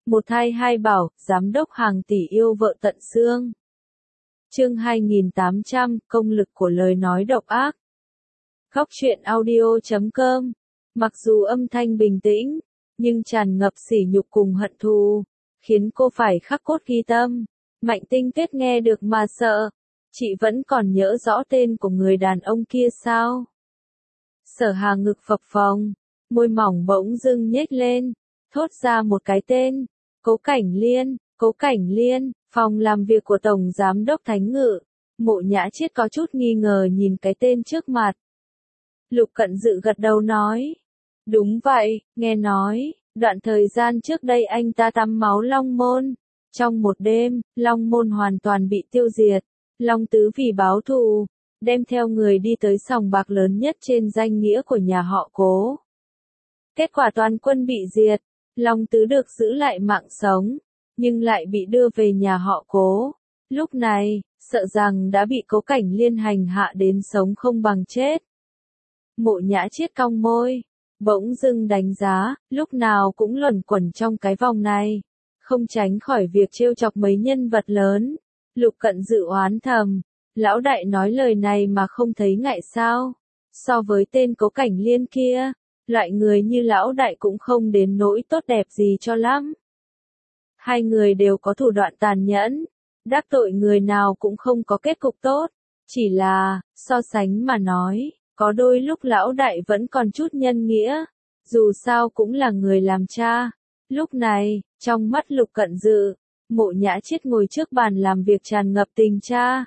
Một thai hai bảo, giám đốc hàng tỷ yêu vợ tận xương. Chương 2800, công lực của lời nói độc ác. Góc truyện audio.com. Mặc dù âm thanh bình tĩnh, nhưng tràn ngập sỉ nhục cùng hận thù, khiến cô phải khắc cốt ghi tâm. Mạnh Tinh Tuyết nghe được mà sợ. Chị vẫn còn nhớ rõ tên của người đàn ông kia sao? Sở Hà ngực phập phồng, môi mỏng bỗng dưng nhếch lên, thốt ra một cái tên. Cố Cảnh Liên. Cố Cảnh Liên, phòng làm việc của Tổng Giám đốc Thánh Ngự. Mộ Nhã Chiết có chút nghi ngờ nhìn cái tên trước mặt. Lục Cận Dự gật đầu nói. Đúng vậy, nghe nói, đoạn thời gian trước đây anh ta tắm máu Long Môn. Trong một đêm, Long Môn hoàn toàn bị tiêu diệt. Long Tứ vì báo thù, đem theo người đi tới sòng bạc lớn nhất trên danh nghĩa của nhà họ Cố. Kết quả toàn quân bị diệt, Long Tứ được giữ lại mạng sống, nhưng lại bị đưa về nhà họ Cố. Lúc này, sợ rằng đã bị Cố Cảnh Liên hành hạ đến sống không bằng chết. Mộ Nhã Chiết cong môi, bỗng dưng đánh giá, lúc nào cũng luẩn quẩn trong cái vòng này, không tránh khỏi việc trêu chọc mấy nhân vật lớn. Lục Cận Dự oán thầm, lão đại nói lời này mà không thấy ngại sao? So với tên Cố Cảnh Liên kia, loại người như lão đại cũng không đến nỗi tốt đẹp gì cho lắm. Hai người đều có thủ đoạn tàn nhẫn, đắc tội người nào cũng không có kết cục tốt, chỉ là, so sánh mà nói, có đôi lúc lão đại vẫn còn chút nhân nghĩa, dù sao cũng là người làm cha. Lúc này, trong mắt Lục Cận Dự, Mộ Nhã Chiết ngồi trước bàn làm việc tràn ngập tình cha.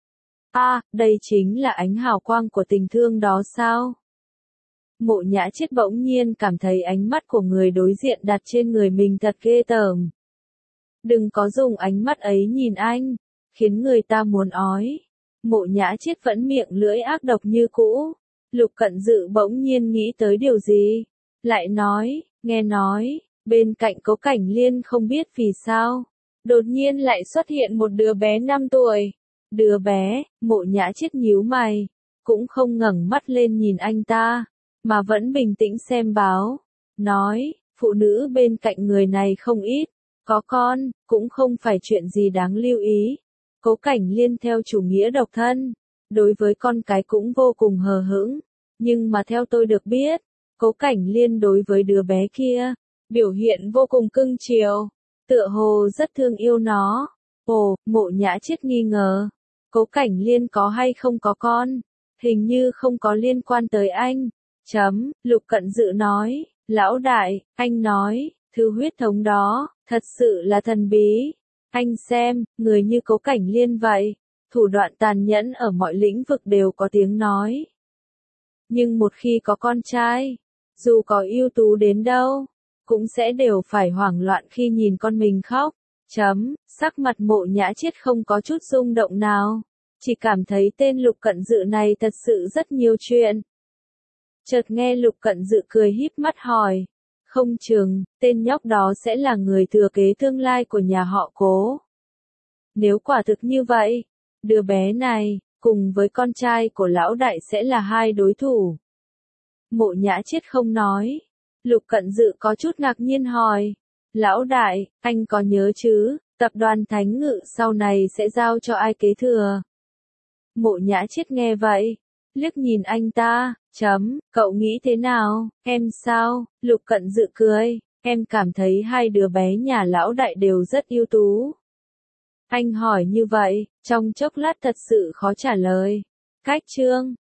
Đây chính là ánh hào quang của tình thương đó sao? Mộ Nhã Chiết bỗng nhiên cảm thấy ánh mắt của người đối diện đặt trên người mình thật ghê tởm. Đừng có dùng ánh mắt ấy nhìn anh, khiến người ta muốn ói. Mộ Nhã Chiết vẫn miệng lưỡi ác độc như cũ. Lục Cận Dự bỗng nhiên nghĩ tới điều gì, lại nói, nghe nói, bên cạnh Cố Cảnh Liên không biết vì sao, đột nhiên lại xuất hiện một đứa bé 5 tuổi. Đứa bé, Mộ Nhã Chiết nhíu mày, cũng không ngẩng mắt lên nhìn anh ta, mà vẫn bình tĩnh xem báo, nói, phụ nữ bên cạnh người này không ít, có con, cũng không phải chuyện gì đáng lưu ý. Cố Cảnh Liên theo chủ nghĩa độc thân, đối với con cái cũng vô cùng hờ hững, nhưng mà theo tôi được biết, Cố Cảnh Liên đối với đứa bé kia, biểu hiện vô cùng cưng chiều, tựa hồ rất thương yêu nó. Ồ, Mộ Nhã Chiết nghi ngờ, Cố Cảnh Liên có hay không có con, hình như không có liên quan tới anh. Lục Cận Dự nói, lão đại, anh nói, thứ huyết thống đó, thật sự là thần bí. Anh xem, người như Cố Cảnh Liên vậy, thủ đoạn tàn nhẫn ở mọi lĩnh vực đều có tiếng nói. Nhưng một khi có con trai, dù có ưu tú đến đâu, cũng sẽ đều phải hoảng loạn khi nhìn con mình khóc. Sắc mặt Mộ Nhã Chiết không có chút rung động nào, chỉ cảm thấy tên Lục Cận Dự này thật sự rất nhiều chuyện. Chợt nghe Lục Cận Dự cười híp mắt hỏi, không chừng, tên nhóc đó sẽ là người thừa kế tương lai của nhà họ Cố. Nếu quả thực như vậy, đứa bé này, cùng với con trai của lão đại sẽ là hai đối thủ. Mộ Nhã Chiết không nói. Lục Cận Dự có chút ngạc nhiên hỏi, lão đại, anh có nhớ chứ, tập đoàn Thánh Ngự sau này sẽ giao cho ai kế thừa? Mộ Nhã Chiết nghe vậy, liếc nhìn anh ta, cậu nghĩ thế nào, em sao? Lục Cận Dự cười, em cảm thấy hai đứa bé nhà lão đại đều rất ưu tú. Anh hỏi như vậy, trong chốc lát thật sự khó trả lời. Cách chương